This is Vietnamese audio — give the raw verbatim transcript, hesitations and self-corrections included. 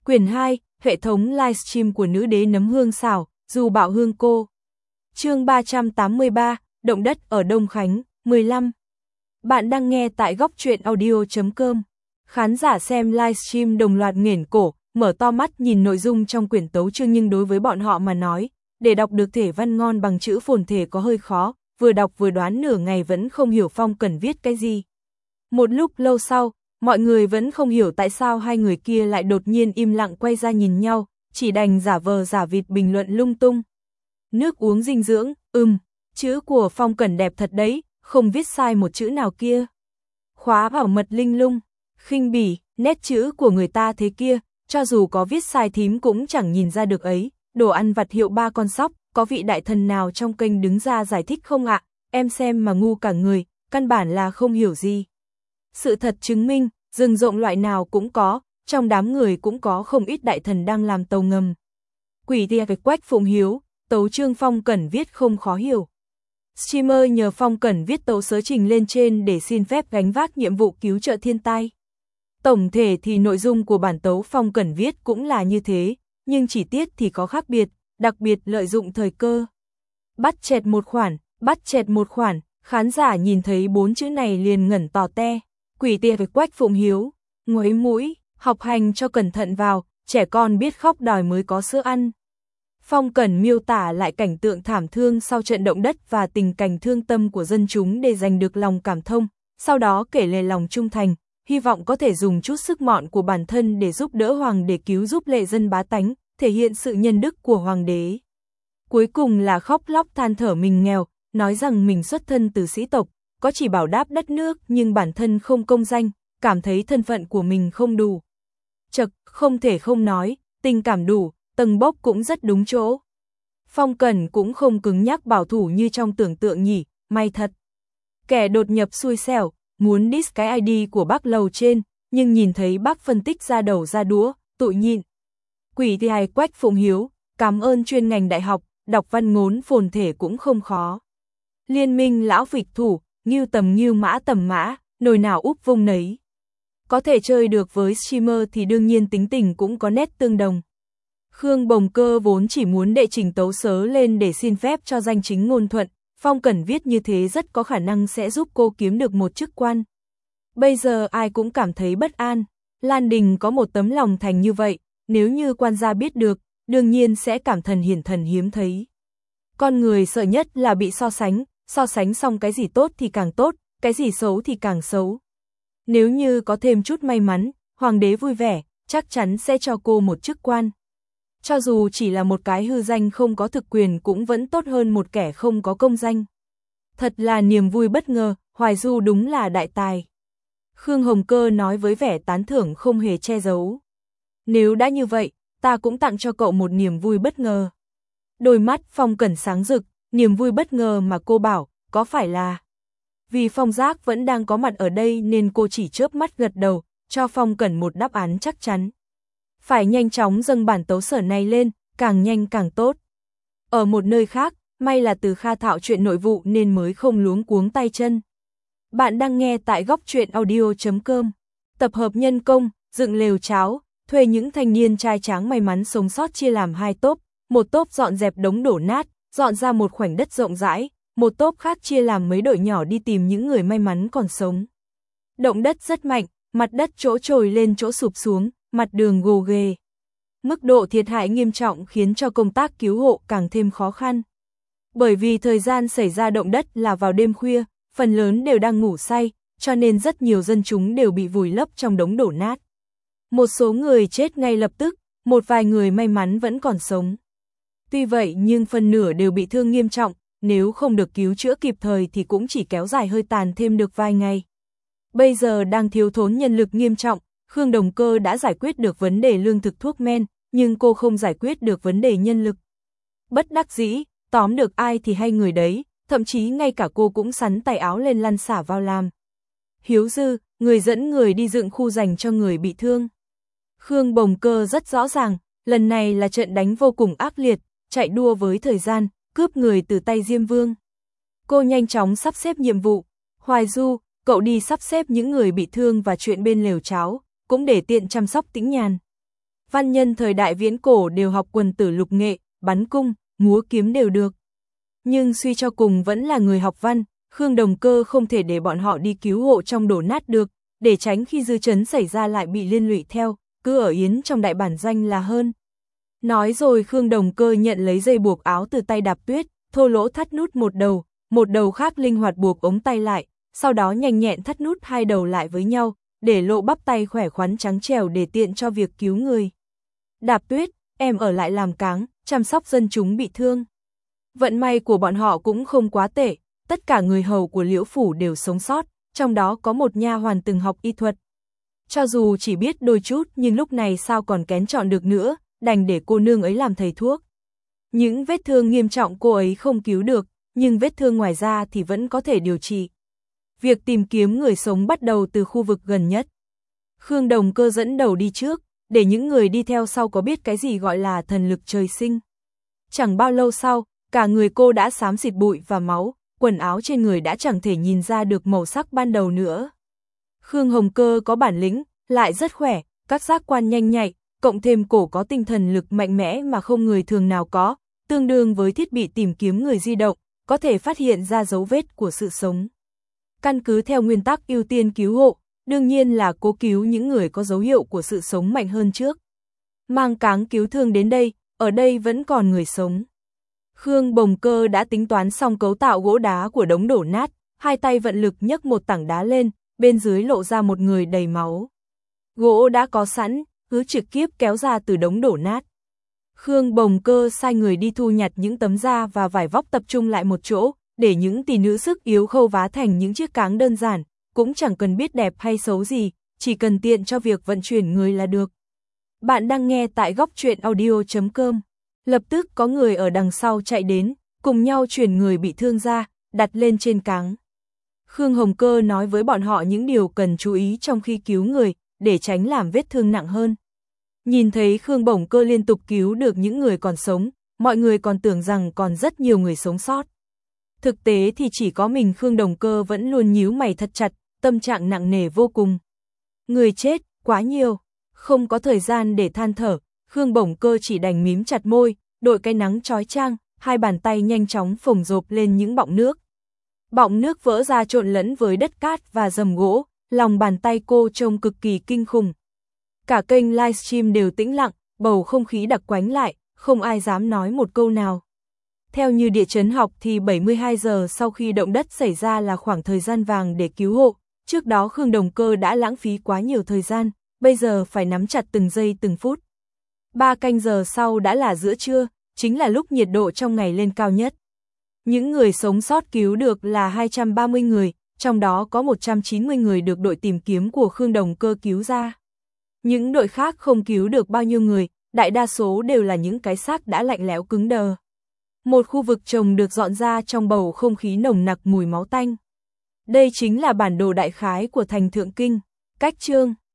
Quyển hai, hệ thống livestream của nữ đế nấm hương xảo, dù bạo hương cô. Chương ba trăm tám mươi ba, động đất ở Đông Khánh, mười lăm. Bạn đang nghe tại góc truyện audio chấm com. Khán giả xem livestream đồng loạt nghển cổ, mở to mắt nhìn nội dung trong quyển tấu chương, nhưng đối với bọn họ mà nói, để đọc được thể văn ngon bằng chữ phồn thể có hơi khó, vừa đọc vừa đoán nửa ngày vẫn không hiểu Phong Cẩn viết cái gì. Một lúc lâu sau, mọi người vẫn không hiểu tại sao hai người kia lại đột nhiên im lặng quay ra nhìn nhau, chỉ đành giả vờ giả vịt bình luận lung tung. Nước uống dinh dưỡng, ừm, chữ của Phong Cẩn đẹp thật đấy, không viết sai một chữ nào kia. Khóa bảo mật linh lung, khinh bỉ, nét chữ của người ta thế kia, cho dù có viết sai thím cũng chẳng nhìn ra được ấy. Đồ ăn vặt hiệu ba con sóc, có vị đại thần nào trong kênh đứng ra giải thích không ạ? Em xem mà ngu cả người, căn bản là không hiểu gì. Sự thật chứng minh, rừng rộng loại nào cũng có, trong đám người cũng có không ít đại thần đang làm tàu ngầm. Quỷ tia cái Quách Phụng Hiếu, tấu chương Phong Cẩn viết không khó hiểu. Streamer nhờ Phong Cẩn viết tấu sớ trình lên trên để xin phép gánh vác nhiệm vụ cứu trợ thiên tai. Tổng thể thì nội dung của bản tấu Phong Cẩn viết cũng là như thế, nhưng chi tiết thì có khác biệt, đặc biệt lợi dụng thời cơ. Bắt chẹt một khoản, bắt chẹt một khoản, khán giả nhìn thấy bốn chữ này liền ngẩn tò te. Quỷ tia với Quách Phụng Hiếu, ngoáy mũi, học hành cho cẩn thận vào, trẻ con biết khóc đòi mới có sữa ăn. Phong Cẩn miêu tả lại cảnh tượng thảm thương sau trận động đất và tình cảnh thương tâm của dân chúng để giành được lòng cảm thông, sau đó kể lể lòng trung thành, hy vọng có thể dùng chút sức mọn của bản thân để giúp đỡ hoàng đế cứu giúp lệ dân bá tánh, thể hiện sự nhân đức của hoàng đế. Cuối cùng là khóc lóc than thở mình nghèo, nói rằng mình xuất thân từ sĩ tộc, có chỉ bảo đáp đất nước nhưng bản thân không công danh, cảm thấy thân phận của mình không đủ. Chật, không thể không nói, tình cảm đủ, tầng bốc cũng rất đúng chỗ. Phong Cẩn cũng không cứng nhắc bảo thủ như trong tưởng tượng nhỉ, may thật. Kẻ đột nhập xui xẻo, muốn diss cái i đê của bác lầu trên, nhưng nhìn thấy bác phân tích ra đầu ra đũa, tụi nhịn. Quỷ thì hài Quách Phụng Hiếu, cảm ơn chuyên ngành đại học, đọc văn ngốn phồn thể cũng không khó. Liên minh lão phịch thủ, ngưu tầm ngưu mã tầm mã, nồi nào úp vung nấy. Có thể chơi được với streamer thì đương nhiên tính tình cũng có nét tương đồng. Khương Bồng Cơ vốn chỉ muốn đệ trình tấu sớ lên để xin phép cho danh chính ngôn thuận, Phong Cẩn viết như thế rất có khả năng sẽ giúp cô kiếm được một chức quan. Bây giờ ai cũng cảm thấy bất an, Lan Đình có một tấm lòng thành như vậy, nếu như quan gia biết được, đương nhiên sẽ cảm thần hiển thần hiếm thấy. Con người sợ nhất là bị so sánh, so sánh xong cái gì tốt thì càng tốt, cái gì xấu thì càng xấu. Nếu như có thêm chút may mắn, hoàng đế vui vẻ, chắc chắn sẽ cho cô một chức quan. Cho dù chỉ là một cái hư danh không có thực quyền cũng vẫn tốt hơn một kẻ không có công danh. Thật là niềm vui bất ngờ, Hoài Du đúng là đại tài. Khương Hồng Cơ nói với vẻ tán thưởng không hề che giấu. Nếu đã như vậy, ta cũng tặng cho cậu một niềm vui bất ngờ. Đôi mắt Phong Cẩn sáng rực, niềm vui bất ngờ mà cô bảo, có phải là... Vì Phong Giác vẫn đang có mặt ở đây nên cô chỉ chớp mắt gật đầu, cho Phong Cẩn một đáp án chắc chắn. Phải nhanh chóng dâng bản tấu sớ này lên, càng nhanh càng tốt. Ở một nơi khác, may là Từ Kha thạo chuyện nội vụ nên mới không luống cuống tay chân. Bạn đang nghe tại góc truyện audio chấm com. Tập hợp nhân công, dựng lều cháo, thuê những thanh niên trai tráng may mắn sống sót chia làm hai tốp, một tốp dọn dẹp đống đổ nát, dọn ra một khoảnh đất rộng rãi, một tốp khác chia làm mấy đội nhỏ đi tìm những người may mắn còn sống. Động đất rất mạnh, mặt đất chỗ trồi lên chỗ sụp xuống, mặt đường gồ ghề. Mức độ thiệt hại nghiêm trọng khiến cho công tác cứu hộ càng thêm khó khăn. Bởi vì thời gian xảy ra động đất là vào đêm khuya, phần lớn đều đang ngủ say, cho nên rất nhiều dân chúng đều bị vùi lấp trong đống đổ nát. Một số người chết ngay lập tức, một vài người may mắn vẫn còn sống. Tuy vậy nhưng phần nửa đều bị thương nghiêm trọng, nếu không được cứu chữa kịp thời thì cũng chỉ kéo dài hơi tàn thêm được vài ngày. Bây giờ đang thiếu thốn nhân lực nghiêm trọng, Khương Đồng Cơ đã giải quyết được vấn đề lương thực thuốc men, nhưng cô không giải quyết được vấn đề nhân lực. Bất đắc dĩ, tóm được ai thì hay người đấy, thậm chí ngay cả cô cũng sắn tay áo lên lăn xả vào làm. Hiếu Dư, người dẫn người đi dựng khu dành cho người bị thương. Khương Bồng Cơ rất rõ ràng, lần này là trận đánh vô cùng ác liệt, chạy đua với thời gian, cướp người từ tay Diêm Vương. Cô nhanh chóng sắp xếp nhiệm vụ. Hoài Du, cậu đi sắp xếp những người bị thương và chuyện bên lều cháo, cũng để tiện chăm sóc Tĩnh Nhàn. Văn nhân thời đại viễn cổ đều học quần tử lục nghệ, bắn cung, múa kiếm đều được. Nhưng suy cho cùng vẫn là người học văn, Khương Đồng Cơ không thể để bọn họ đi cứu hộ trong đổ nát được, để tránh khi dư chấn xảy ra lại bị liên lụy theo, cứ ở yến trong đại bản doanh là hơn. Nói rồi Khương Đồng Cơ nhận lấy dây buộc áo từ tay Đạp Tuyết, thô lỗ thắt nút một đầu, một đầu khác linh hoạt buộc ống tay lại, sau đó nhanh nhẹn thắt nút hai đầu lại với nhau, để lộ bắp tay khỏe khoắn trắng trẻo để tiện cho việc cứu người. Đạp Tuyết, em ở lại làm cáng, chăm sóc dân chúng bị thương. Vận may của bọn họ cũng không quá tệ, tất cả người hầu của Liễu phủ đều sống sót, trong đó có một nha hoàn từng học y thuật. Cho dù chỉ biết đôi chút nhưng lúc này sao còn kén chọn được nữa, đành để cô nương ấy làm thầy thuốc. Những vết thương nghiêm trọng cô ấy không cứu được, nhưng vết thương ngoài ra thì vẫn có thể điều trị. Việc tìm kiếm người sống bắt đầu từ khu vực gần nhất. Khương Đồng Cơ dẫn đầu đi trước, để những người đi theo sau có biết cái gì gọi là thần lực trời sinh. Chẳng bao lâu sau, cả người cô đã xám xịt bụi và máu, quần áo trên người đã chẳng thể nhìn ra được màu sắc ban đầu nữa. Khương Hồng Cơ có bản lĩnh, lại rất khỏe, các giác quan nhanh nhạy, cộng thêm cổ có tinh thần lực mạnh mẽ mà không người thường nào có, tương đương với thiết bị tìm kiếm người di động, có thể phát hiện ra dấu vết của sự sống. Căn cứ theo nguyên tắc ưu tiên cứu hộ, đương nhiên là cố cứu những người có dấu hiệu của sự sống mạnh hơn trước. Mang cáng cứu thương đến đây, ở đây vẫn còn người sống. Khương Bồng Cơ đã tính toán xong cấu tạo gỗ đá của đống đổ nát, hai tay vận lực nhấc một tảng đá lên, bên dưới lộ ra một người đầy máu. Gỗ đã có sẵn, cứ trực tiếp kéo ra từ đống đổ nát. Khương Bồng Cơ sai người đi thu nhặt những tấm da và vải vóc tập trung lại một chỗ, để những tỷ nữ sức yếu khâu vá thành những chiếc cáng đơn giản, cũng chẳng cần biết đẹp hay xấu gì, chỉ cần tiện cho việc vận chuyển người là được. Bạn đang nghe tại góc truyện audio chấm com. Lập tức có người ở đằng sau chạy đến, cùng nhau chuyển người bị thương ra, đặt lên trên cáng. Khương Hồng Cơ nói với bọn họ những điều cần chú ý trong khi cứu người, để tránh làm vết thương nặng hơn. Nhìn thấy Khương Bồng Cơ liên tục cứu được những người còn sống, mọi người còn tưởng rằng còn rất nhiều người sống sót. Thực tế thì chỉ có mình Khương Đồng Cơ vẫn luôn nhíu mày thật chặt, tâm trạng nặng nề vô cùng. Người chết, quá nhiều, không có thời gian để than thở, Khương Bồng Cơ chỉ đành mím chặt môi, đội cái nắng chói chang, hai bàn tay nhanh chóng phồng rộp lên những bọng nước. Bọng nước vỡ ra trộn lẫn với đất cát và rầm gỗ, lòng bàn tay cô trông cực kỳ kinh khủng. Cả kênh livestream đều tĩnh lặng, bầu không khí đặc quánh lại, không ai dám nói một câu nào. Theo như địa chấn học thì bảy mươi hai giờ sau khi động đất xảy ra là khoảng thời gian vàng để cứu hộ, trước đó Khương Đồng Cơ đã lãng phí quá nhiều thời gian, bây giờ phải nắm chặt từng giây từng phút. Ba canh giờ sau đã là giữa trưa, chính là lúc nhiệt độ trong ngày lên cao nhất. Những người sống sót cứu được là hai trăm ba mươi người, trong đó có một trăm chín mươi người được đội tìm kiếm của Khương Đồng Cơ cứu ra. Những đội khác không cứu được bao nhiêu người, đại đa số đều là những cái xác đã lạnh lẽo cứng đờ. Một khu vực trồng được dọn ra trong bầu không khí nồng nặc mùi máu tanh. Đây chính là bản đồ đại khái của thành Thượng Kinh. Cách chương